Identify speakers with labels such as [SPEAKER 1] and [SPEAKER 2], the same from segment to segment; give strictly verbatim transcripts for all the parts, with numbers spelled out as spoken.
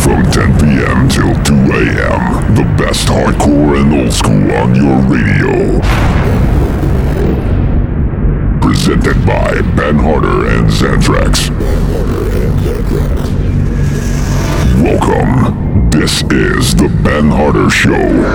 [SPEAKER 1] From ten p.m. till two a.m. The best hardcore and old school on your radio. Presented by Ben Harder and Xantrax. Welcome. This is the Ben Harder Show.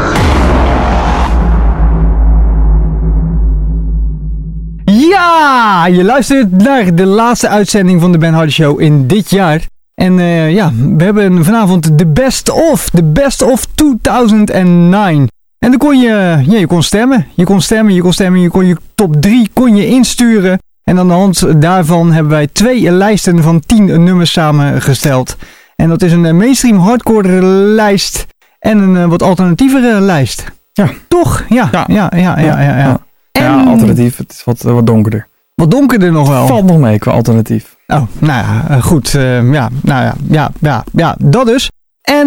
[SPEAKER 2] Ja, je luistert naar de laatste uitzending van de Ben Harder Show in dit jaar. En uh, ja, we hebben vanavond de Best of, de Best of tweeduizend negen. En dan kon je, ja, je kon stemmen, je kon stemmen, je kon stemmen, je kon je top drie kon je insturen. En aan de hand daarvan hebben wij twee lijsten van tien nummers samengesteld. En dat is een mainstream hardcore lijst en een wat alternatievere lijst.
[SPEAKER 3] Ja.
[SPEAKER 2] Toch? Ja, ja, ja, ja, ja. ja, ja.
[SPEAKER 3] ja.
[SPEAKER 2] En...
[SPEAKER 3] ja alternatief. Het is wat, wat donkerder.
[SPEAKER 2] Wat donkerder nog wel.
[SPEAKER 3] Valt nog mee qua alternatief.
[SPEAKER 2] Oh, nou ja, goed. Uh, ja, nou ja, ja, ja, ja, dat dus. En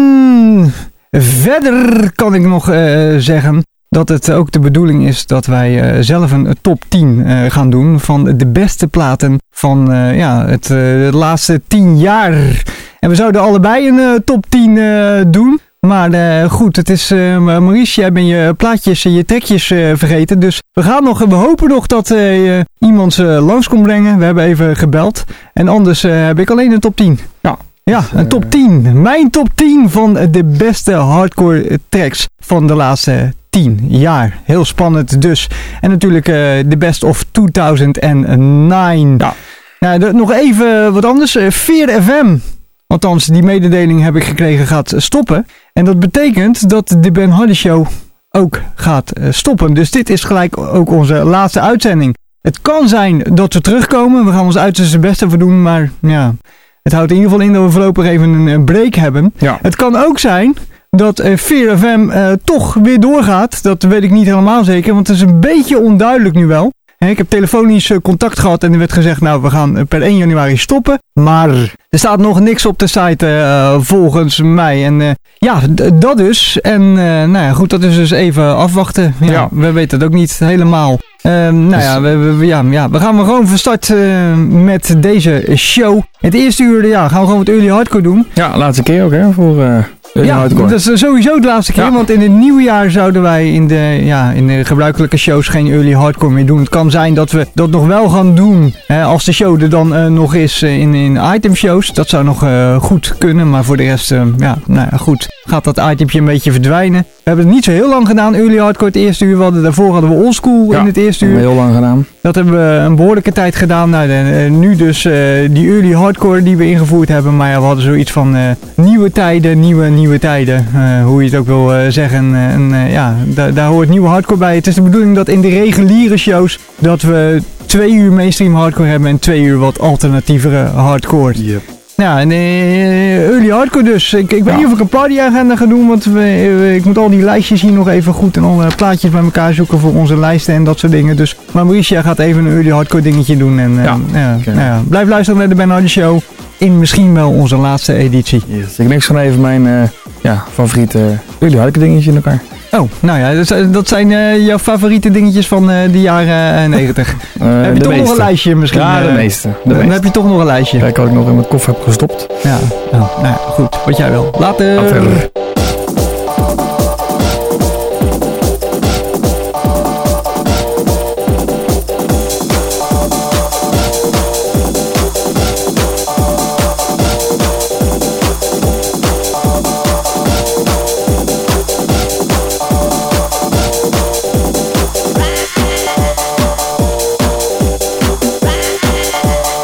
[SPEAKER 2] verder kan ik nog uh, zeggen dat het ook de bedoeling is dat wij uh, zelf een top tien uh, gaan doen van de beste platen van uh, ja, het uh, de laatste tien jaar. En we zouden allebei een uh, top tien uh, doen. Maar uh, goed, het is uh, Maurice, jij bent je plaatjes en je trekjes uh, vergeten. Dus we gaan nog, we hopen nog dat uh, iemand ze uh, langs komt brengen. We hebben even gebeld. En anders uh, heb ik alleen een top tien.
[SPEAKER 3] Ja.
[SPEAKER 2] Ja, dus, uh, een top tien. Mijn top tien van de beste hardcore tracks van de laatste tien jaar. Heel spannend dus. En natuurlijk uh, de best of tweeduizend negen.
[SPEAKER 3] Ja.
[SPEAKER 2] Nou, de, nog even wat anders. Uh, vier F M. Althans, die mededeling heb ik gekregen gaat stoppen. En dat betekent dat de Ben Harder Show ook gaat stoppen. Dus dit is gelijk ook onze laatste uitzending. Het kan zijn dat we terugkomen. We gaan ons uiterste beste voor doen. Maar ja, het houdt in ieder geval in dat we voorlopig even een break hebben.
[SPEAKER 3] Ja.
[SPEAKER 2] Het kan ook zijn dat vier F M uh, toch weer doorgaat. Dat weet ik niet helemaal zeker. Want het is een beetje onduidelijk nu wel. Ik heb telefonisch contact gehad en er werd gezegd, nou, we gaan per één januari stoppen. Maar er staat nog niks op de site uh, volgens mij. En uh, ja, d- dat dus. En uh, nou ja, goed, dat is dus even afwachten. Ja, ja. We weten het ook niet helemaal. Uh, nou dus... ja, we, we, ja, ja, we gaan gewoon van start uh, met deze show. Het eerste uur ja, gaan we gewoon wat early hardcore doen.
[SPEAKER 3] Ja, laatste keer ook hè, voor... Uh...
[SPEAKER 2] Ja, hardcore. Dat is sowieso de laatste keer, ja. Want in het nieuwe jaar zouden wij in de, ja, in de gebruikelijke shows geen early hardcore meer doen. Het kan zijn dat we dat nog wel gaan doen, hè, als de show er dan uh, nog is uh, in, in item shows. Dat zou nog uh, goed kunnen, maar voor de rest, uh, ja, nou ja, goed, gaat dat itempje een beetje verdwijnen. We hebben het niet zo heel lang gedaan, early hardcore het eerste uur. We hadden, daarvoor hadden we oldschool ja, in het eerste uur.
[SPEAKER 3] heel lang gedaan.
[SPEAKER 2] Dat hebben we een behoorlijke tijd gedaan. Nou, de, uh, nu dus uh, die early hardcore die we ingevoerd hebben. Maar ja, we hadden zoiets van uh, nieuwe tijden, nieuwe, nieuwe tijden. Uh, hoe je het ook wil uh, zeggen. Uh, en uh, ja, da- daar hoort nieuwe hardcore bij. Het is de bedoeling dat in de reguliere shows dat we twee uur mainstream hardcore hebben en twee uur wat alternatievere hardcore.
[SPEAKER 3] Yep.
[SPEAKER 2] Ja, en uh, early hardcore dus. Ik, ik weet ja. niet of ik een partyagenda ga doen, want we, uh, ik moet al die lijstjes hier nog even goed en alle plaatjes bij elkaar zoeken voor onze lijsten en dat soort dingen. Dus, maar Mauricia gaat even een early hardcore dingetje doen. En, uh,
[SPEAKER 3] ja.
[SPEAKER 2] Ja,
[SPEAKER 3] Okay.
[SPEAKER 2] nou ja, blijf luisteren naar de Ben Harder Show in misschien wel onze laatste editie.
[SPEAKER 3] Yes. Ik mix gewoon even mijn uh, ja, favoriete early hardcore dingetje in elkaar.
[SPEAKER 2] Oh, nou ja, dat, dat zijn uh, jouw favoriete dingetjes van uh, de jaren negentig. Uh, heb je toch
[SPEAKER 3] meeste.
[SPEAKER 2] nog een lijstje misschien?
[SPEAKER 3] Ja, de
[SPEAKER 2] uh,
[SPEAKER 3] meeste. De
[SPEAKER 2] dan
[SPEAKER 3] meeste.
[SPEAKER 2] heb je toch nog een lijstje.
[SPEAKER 3] Kijk wat ik nog in mijn koffer heb gestopt.
[SPEAKER 2] Ja, oh, nou ja, goed. Wat jij wil. Later.
[SPEAKER 3] Later.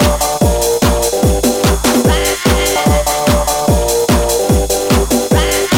[SPEAKER 4] Right.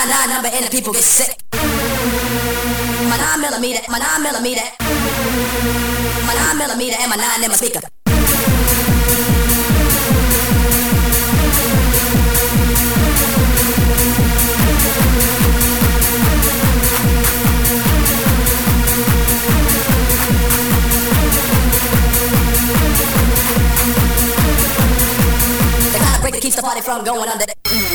[SPEAKER 4] nine nine number and the people get sick. My nine millimeter, my nine millimeter, my nine millimeter and my nine in my speaker. The kind of break that keeps the party from going under.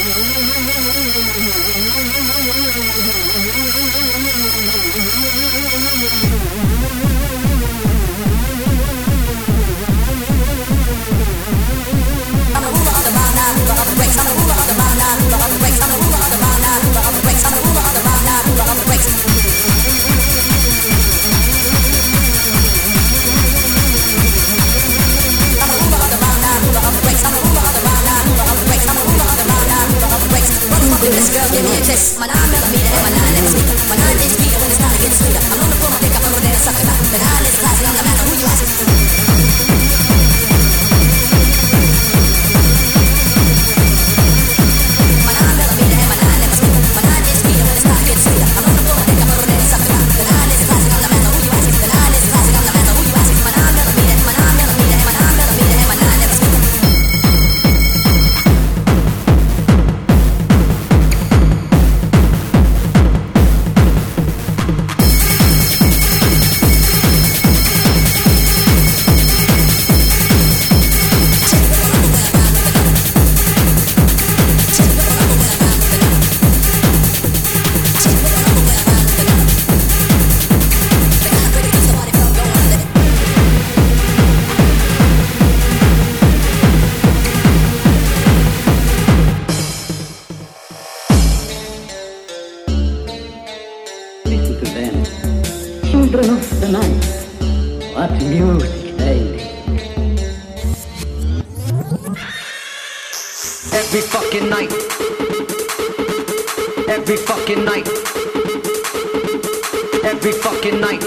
[SPEAKER 4] This girl give me a kiss. My nine millimeter and my nine inch speaker. My nine inch speaker when it's time to get sweeter. I'm known to pull my dick up and rotate a sucker. The nine is classic, I'm no matter who you ask. My nine millimeter and my nine inch speaker. My nine inch speaker when it's time to get sweeter. I'm known to pull my dick up and rotate a sucker. The nine is classic, I'm no matter who you ask. The nine is classic, I'm no matter who you ask. My nine millimeter, my nine millimeter, and my nine millimeter and my nine inch speaker.
[SPEAKER 5] Children of the night, what music they make.
[SPEAKER 6] Every fucking night. Every fucking night. Every fucking night.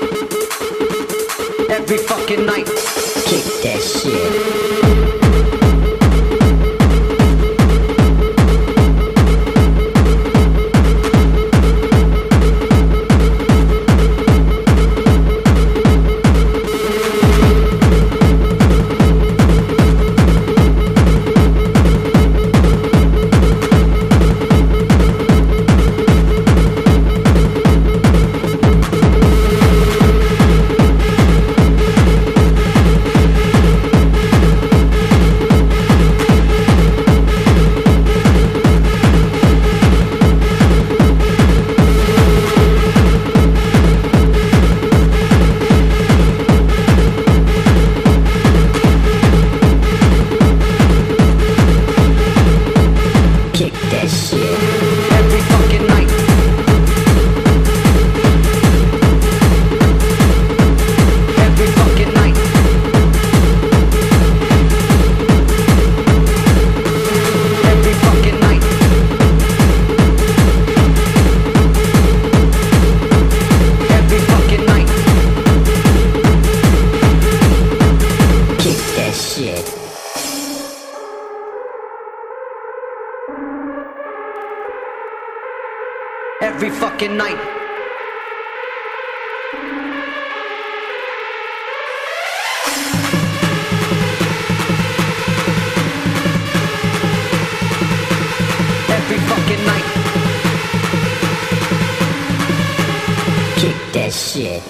[SPEAKER 6] Every fucking night.
[SPEAKER 5] Kick that shit.
[SPEAKER 6] Every fucking night. Every fucking night.
[SPEAKER 5] Kick that shit.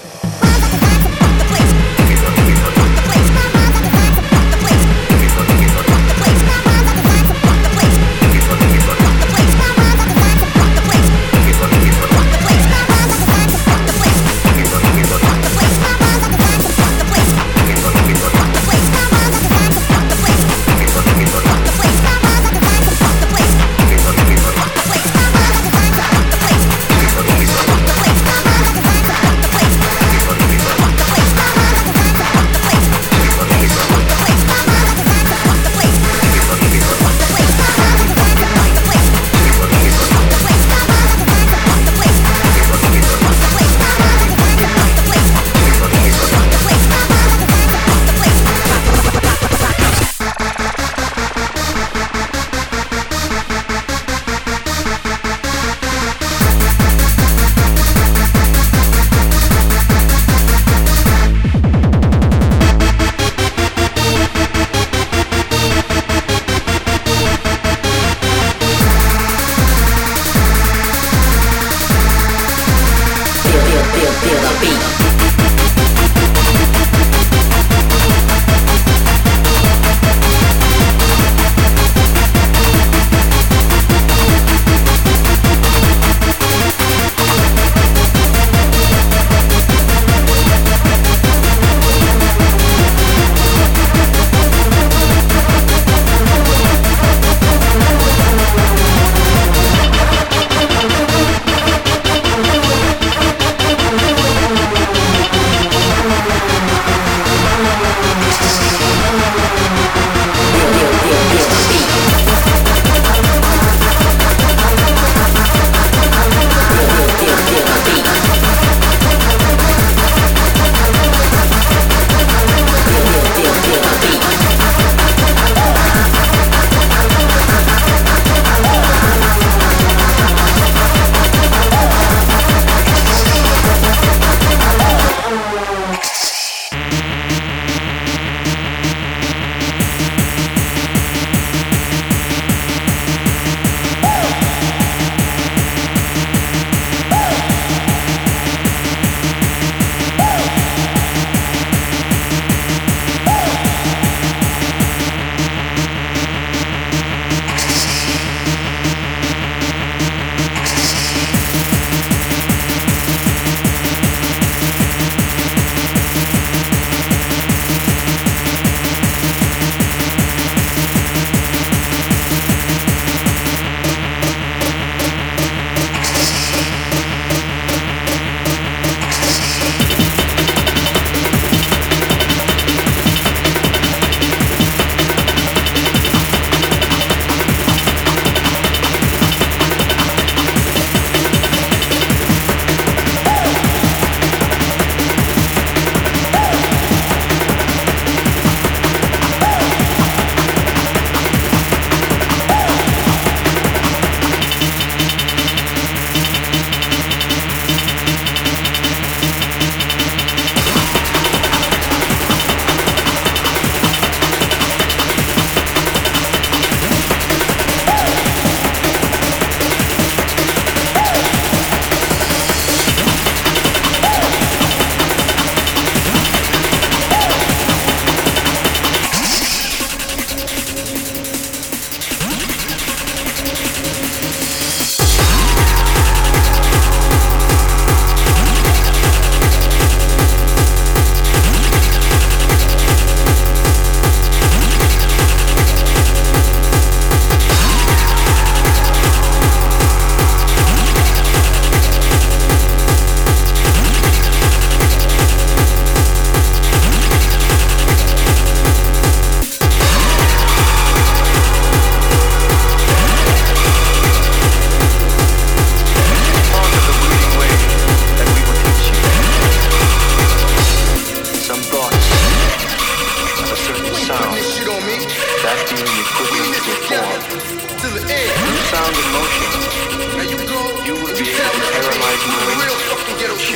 [SPEAKER 4] Rock the place.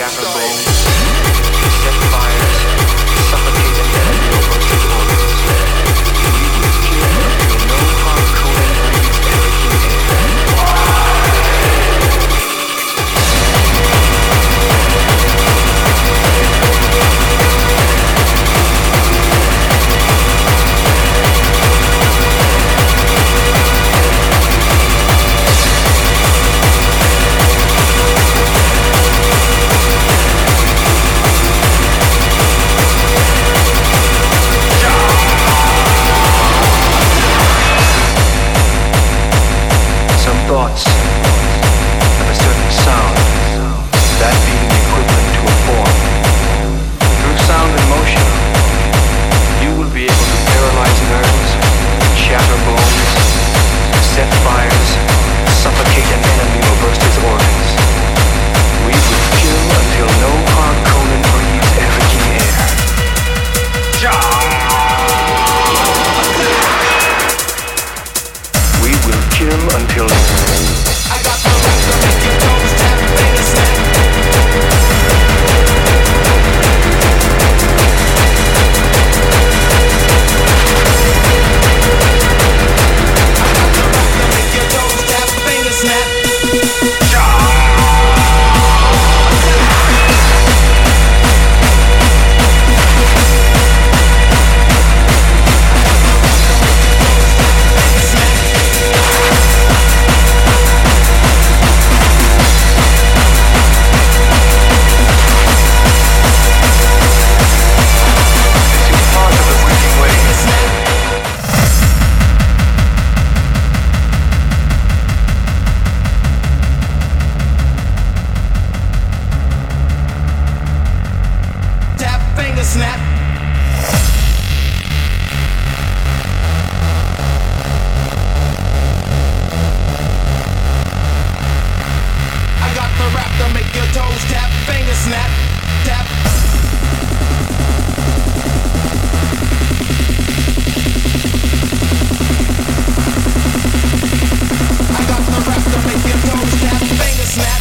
[SPEAKER 7] shatter bones, set fires, suffocate an enemy over his organs. We will kill until no Harkonnen breathes energy thoughts have a certain sound, that being the equivalent to a form. Through sound and motion, you will be able to paralyze nerves, shatter bones, set fires, suffocate an enemy or burst his organs. We will kill until no Harkonnen breathes energy air. We will kill until I got the rap to make your toes tap, fingers snap. I got the rap to make your toes tap, fingers snap. Snap. I got the rap to make your toes tap, finger snap, tap. I got the rap to make your toes tap, finger snap.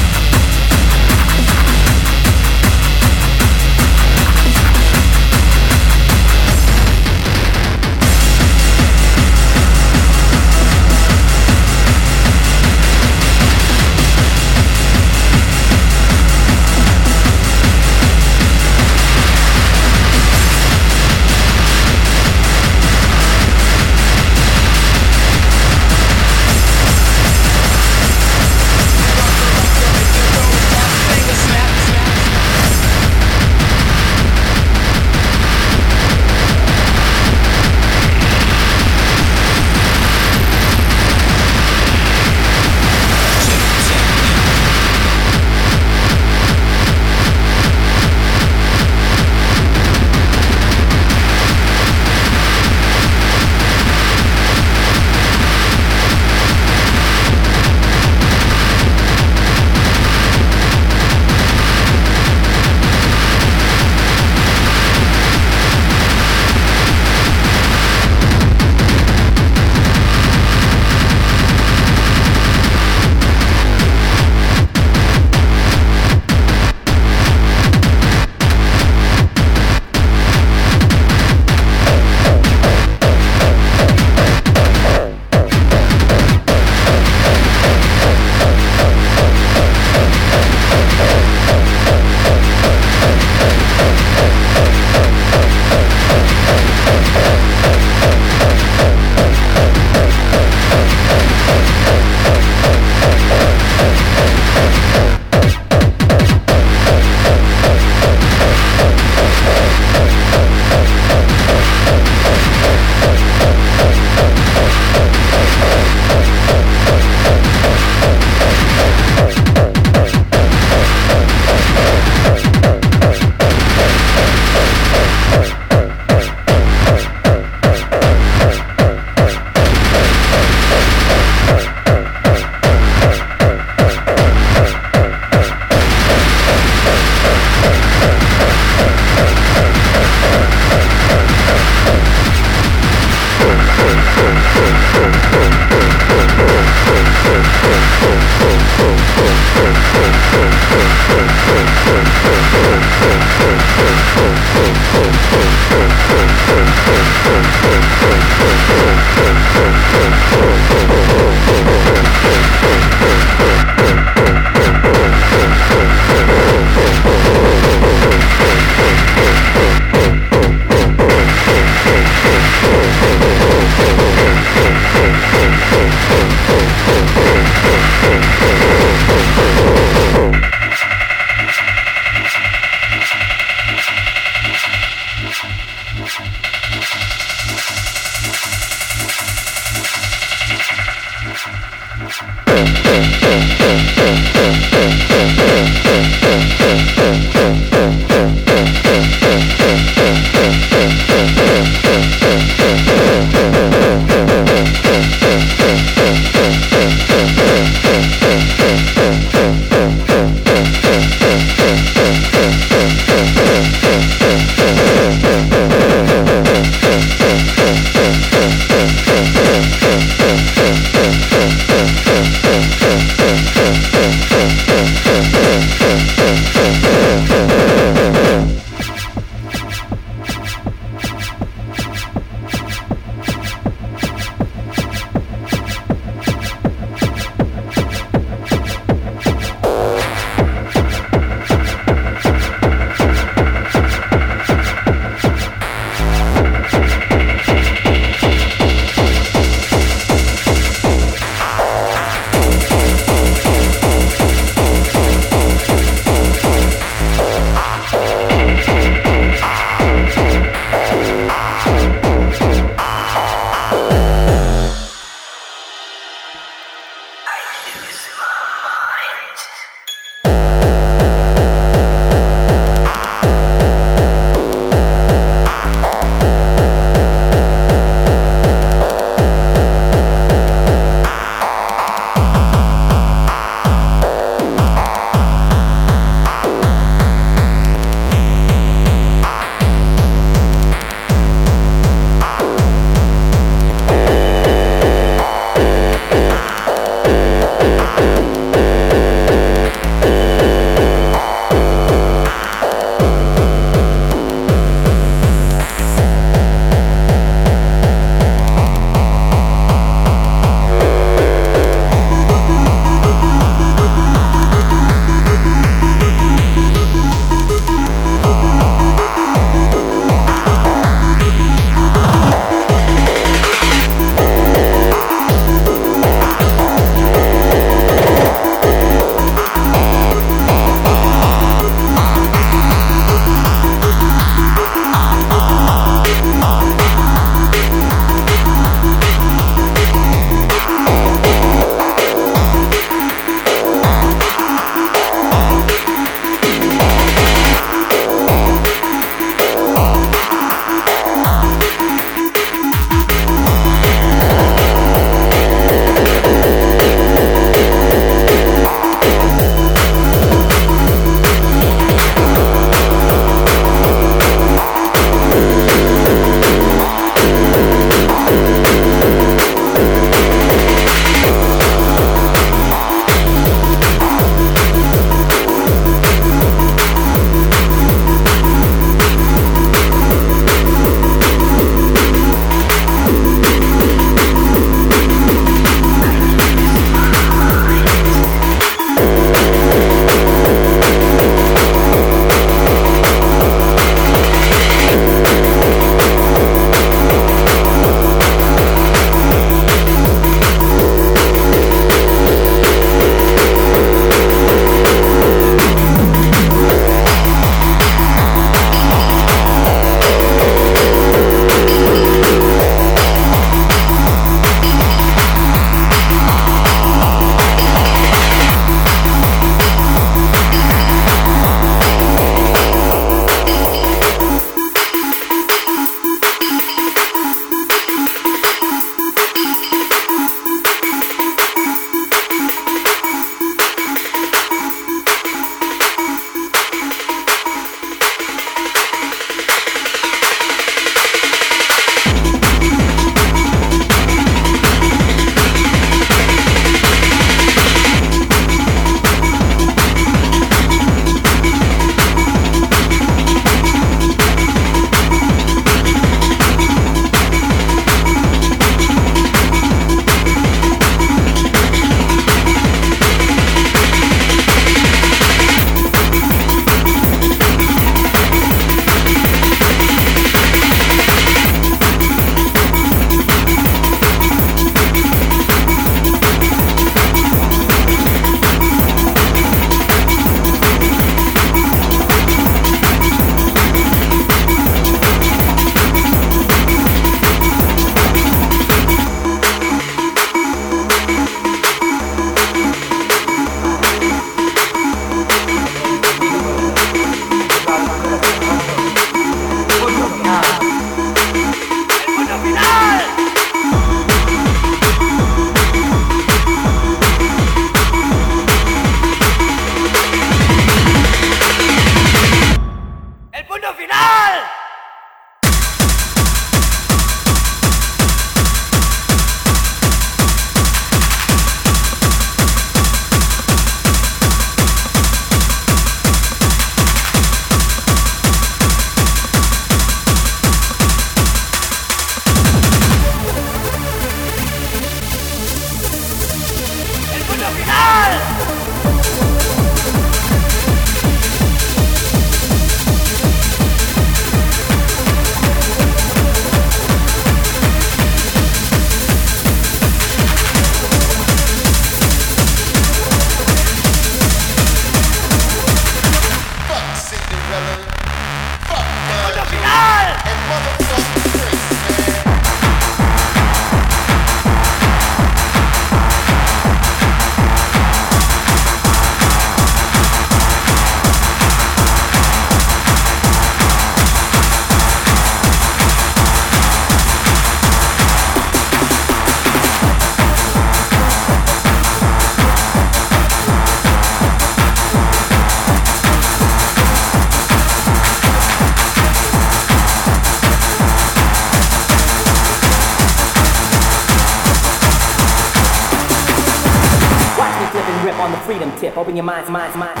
[SPEAKER 8] On the freedom tip, open your minds, minds, minds.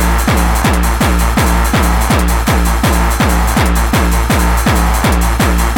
[SPEAKER 9] We'll be right back.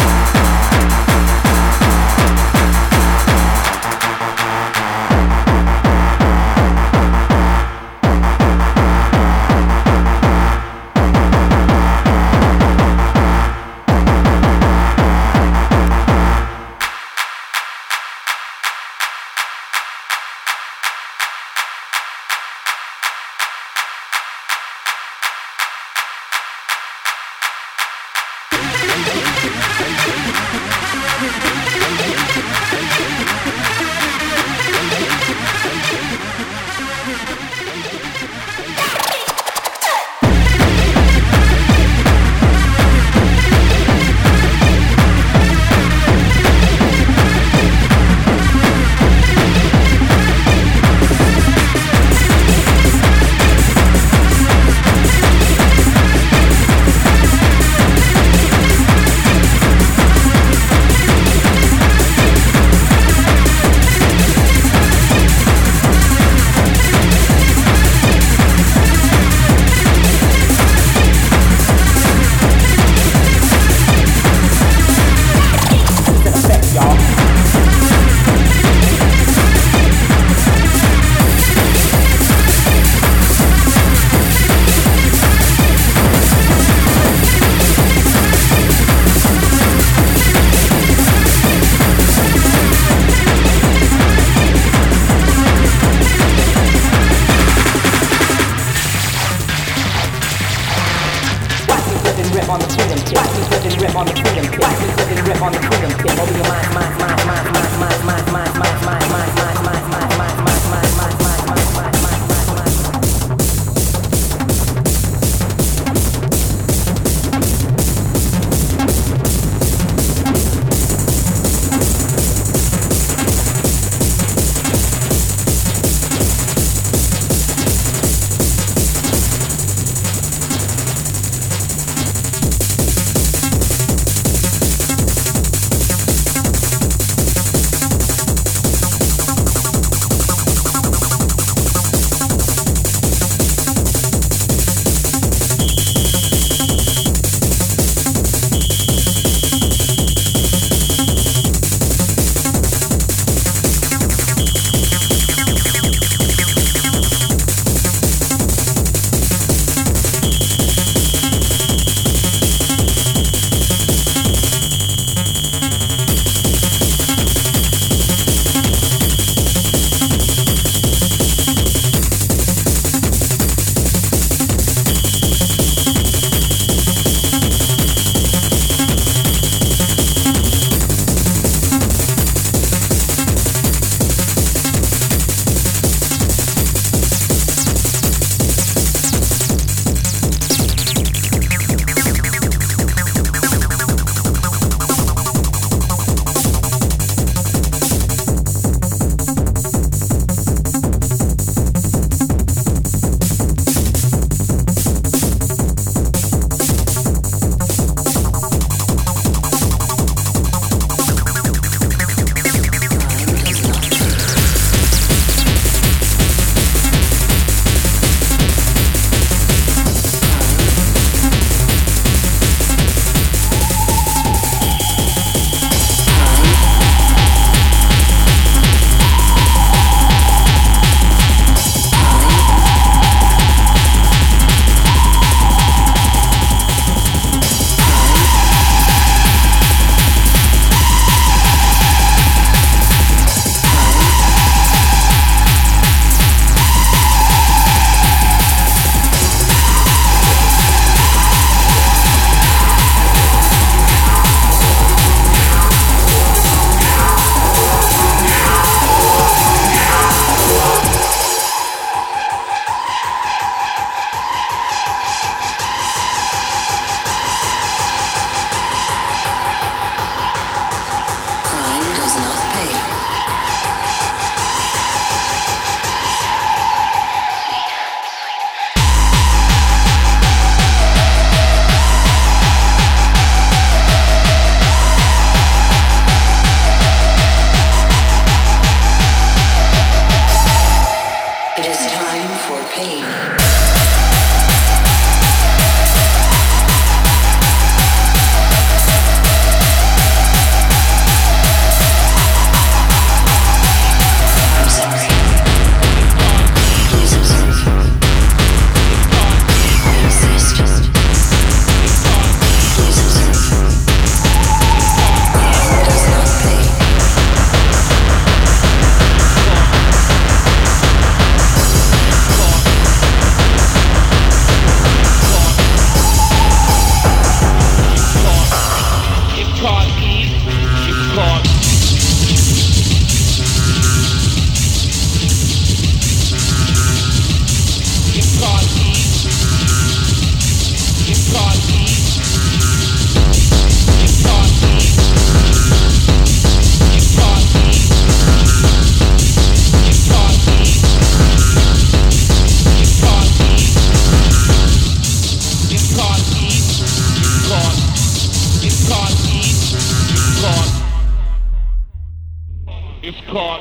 [SPEAKER 9] It's called.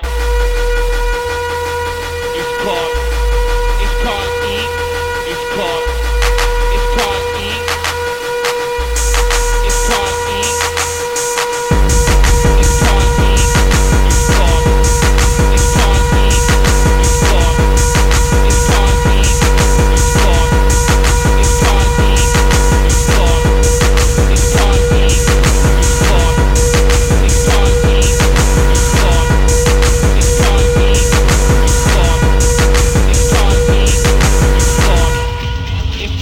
[SPEAKER 9] It's called. It's called eat. It's called. It's called eat. It's called eat. It's called eat. It's called. It's called eat. It's called. It's called eat. It's called. It's called eat. It's called. It's called eat. It's called. It's called eat. It's called. It's called eat. It's called. It's called eat. It's called. It's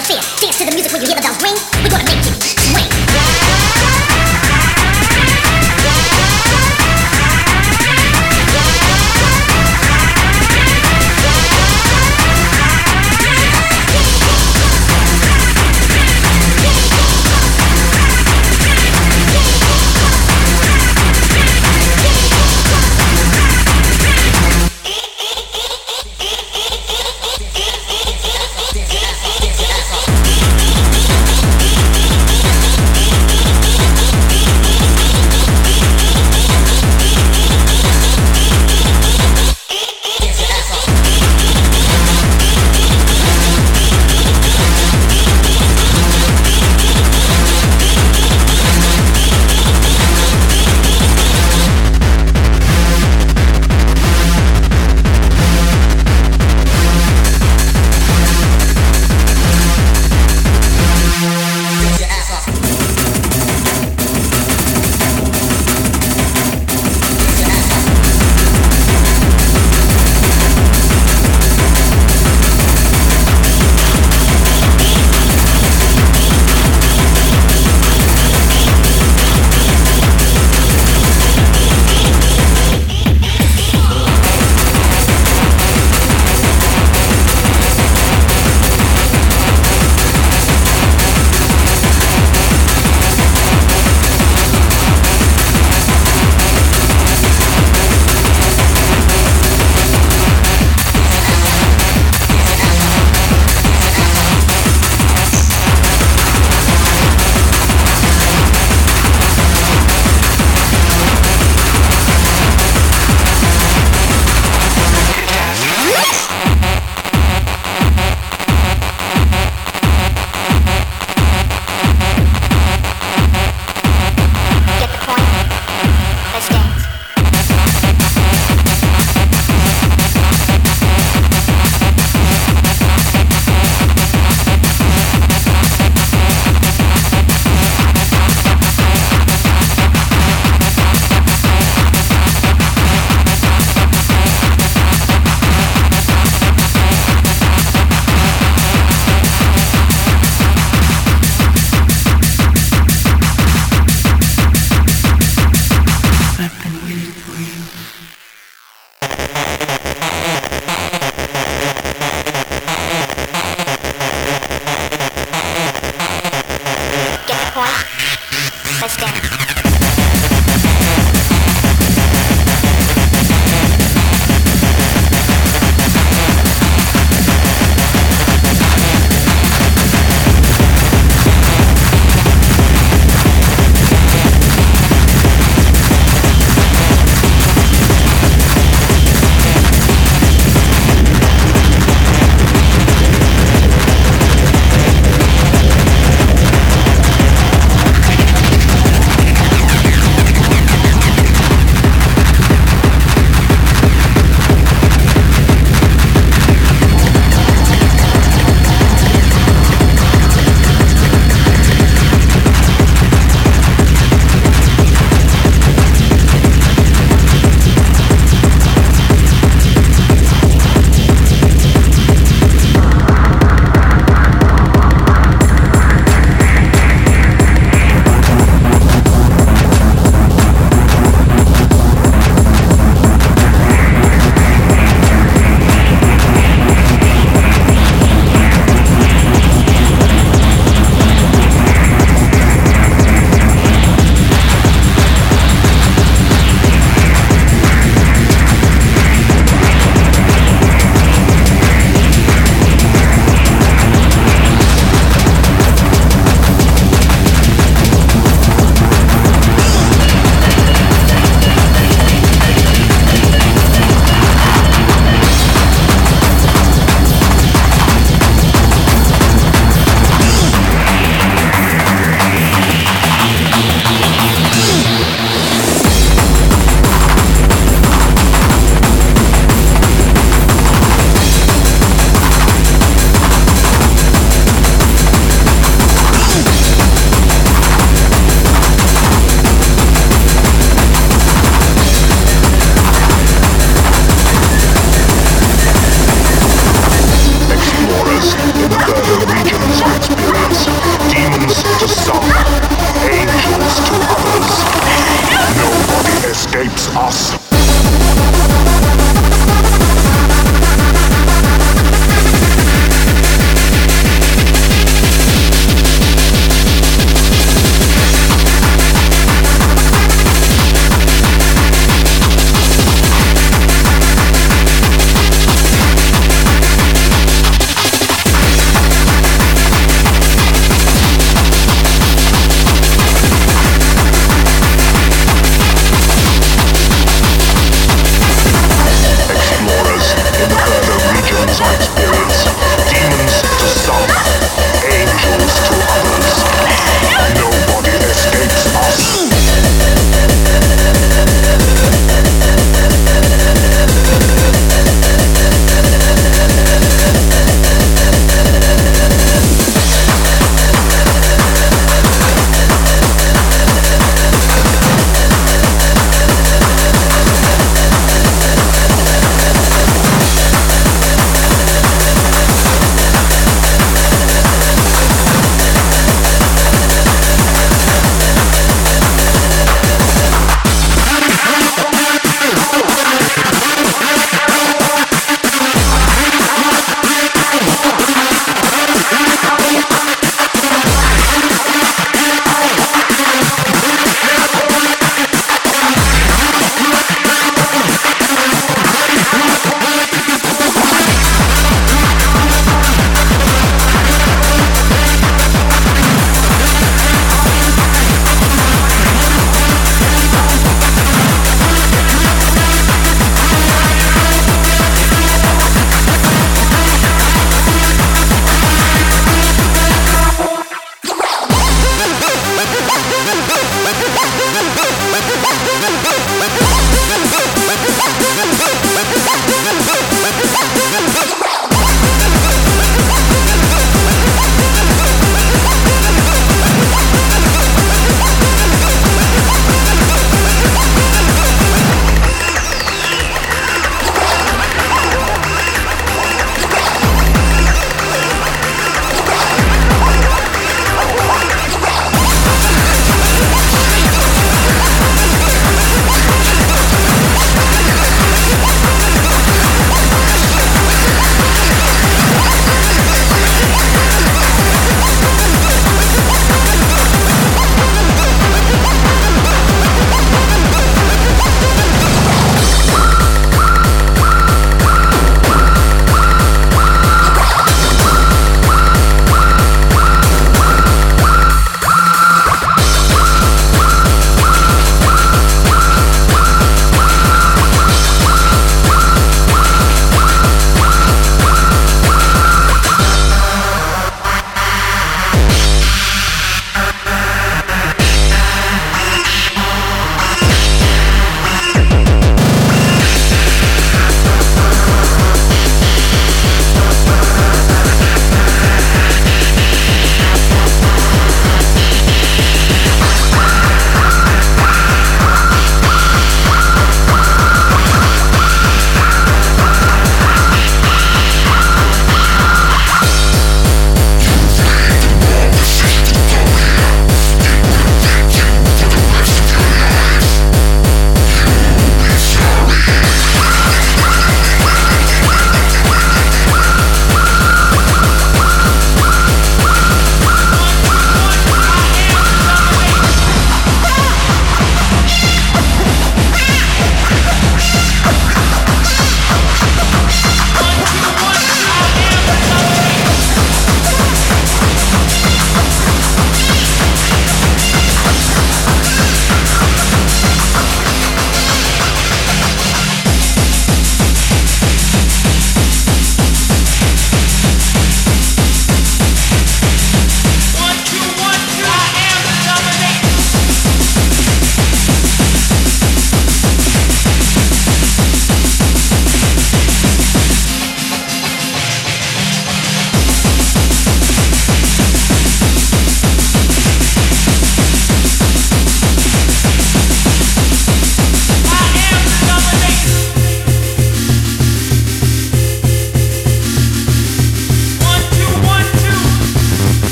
[SPEAKER 4] no fear. Dance to the music when you hear the bells ring. We're gonna make you swing.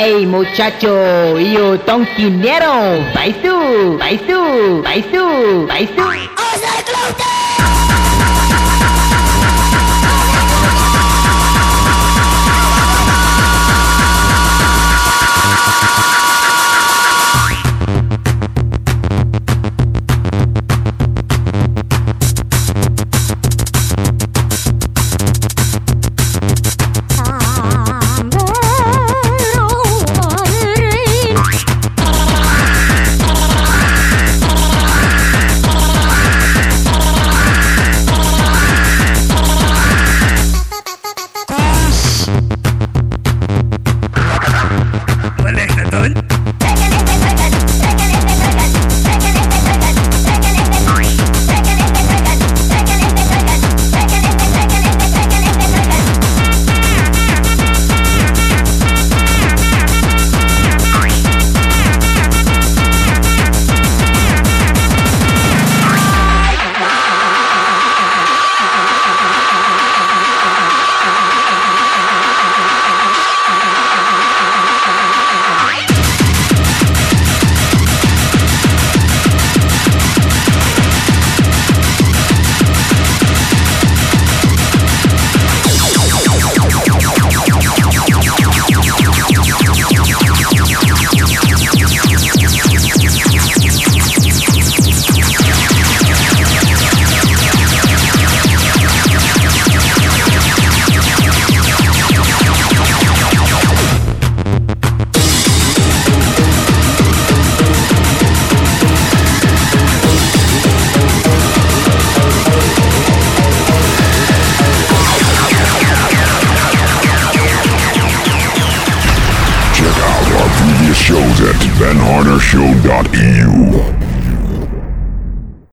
[SPEAKER 10] Hey muchacho, yo tonquinero. Vais tú, vais tú, vais tú, vais tú.
[SPEAKER 1] Shows at ben harner show dot e u.